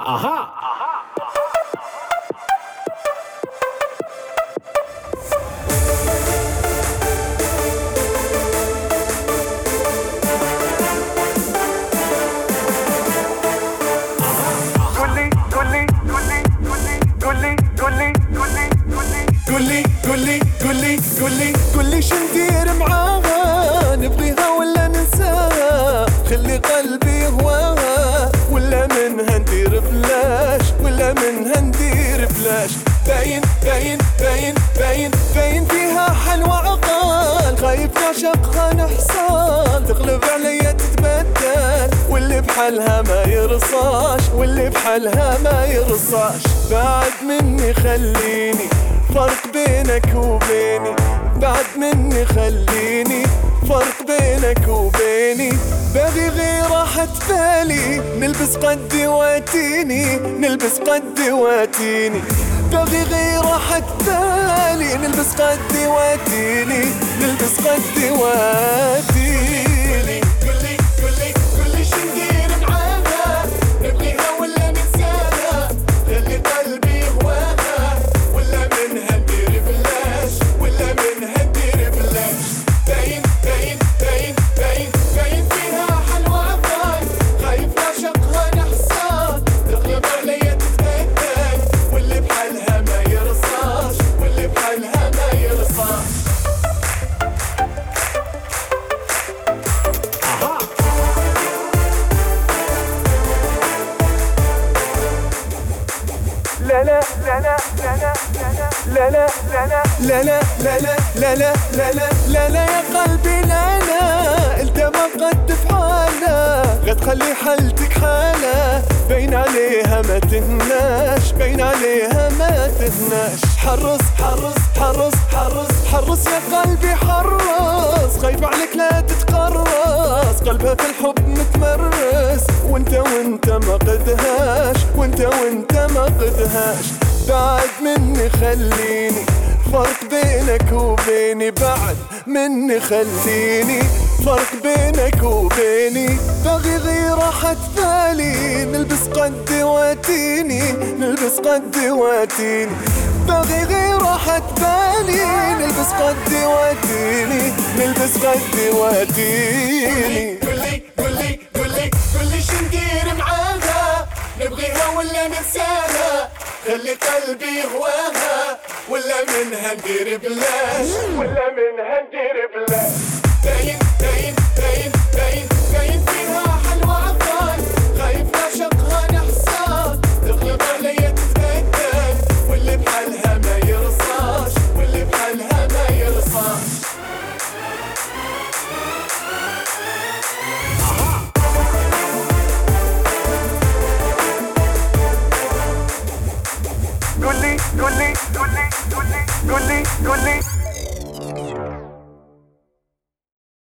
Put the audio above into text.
قولي شندير معاها، نبغيها ولا ننساها؟ خلي قلبي يهواها ولا منها ندير بلاش؟ ولا منها ندير بلاش؟ باين باين باين باين باين فيها حلوة عقال، خايف نعشقها نحصل، تغلب عليا تتبدل، واللي بحالها ما يرصاش، واللي بحالها ما يرصاش. بعد مني خليني، فرق بينك وبيني، بعد مني خليني، فرق بينك وبيني. باغي غير راحة بالي، نلبس قدي واتيني، نلبس قدي واتيني. باغي غير راحة بالي، نلبس قدي واتيني، نلبس قدي واتيني. قولي شندير معاها، نبغيها ولا ننساها؟ خلي قلبي يهواها ولا منها ندير بلاش؟ ولا منها ندير بلاش؟ باين باين باين باين باين فيها حلوة عقال، خايف نعشقها نحصل، تغلب عليا تتبدل، واللي بحالها ما يرصاش، واللي بحالها ما يرصاش. لا لا لا لا لا لا لا لا لا لا لا لا لا لا لا لا يا قلبي لا لا، انت ما قد فعالة، غتخلي حالتك حالة، باين عليها ما تهناش، باين عليها ما تهناش. حرص حرص حرص حرص حرص يا قلبي حرص، خايف عليك لا تتقرص، قلبها في الحب متمرس، وانت ما قدهاش، وانت ما قدهاش. بعد مني خليني، فرق بينك وبيني، بعد مني خليني، فرق بينك وبيني. باغي غير راحة بالي، نلبس قدي واتيني، نلبس قدي واتيني. باغي غير راحة بالي، نلبس قدي واتيني، نلبس قدي واتيني. قولي شندير معاها، نبغيها ولا ننساها؟ خلي قلبي يهواها ولا منها ندير بلاش؟ ولا منها ندير بلاش؟ باين باين باين باين باين فيها حلوة عقال، خايف نعشقها نحصل، تغلب عليا تتبدل، واللي بحالها ما يرصاش، واللي بحالها ما يرصاش. قولي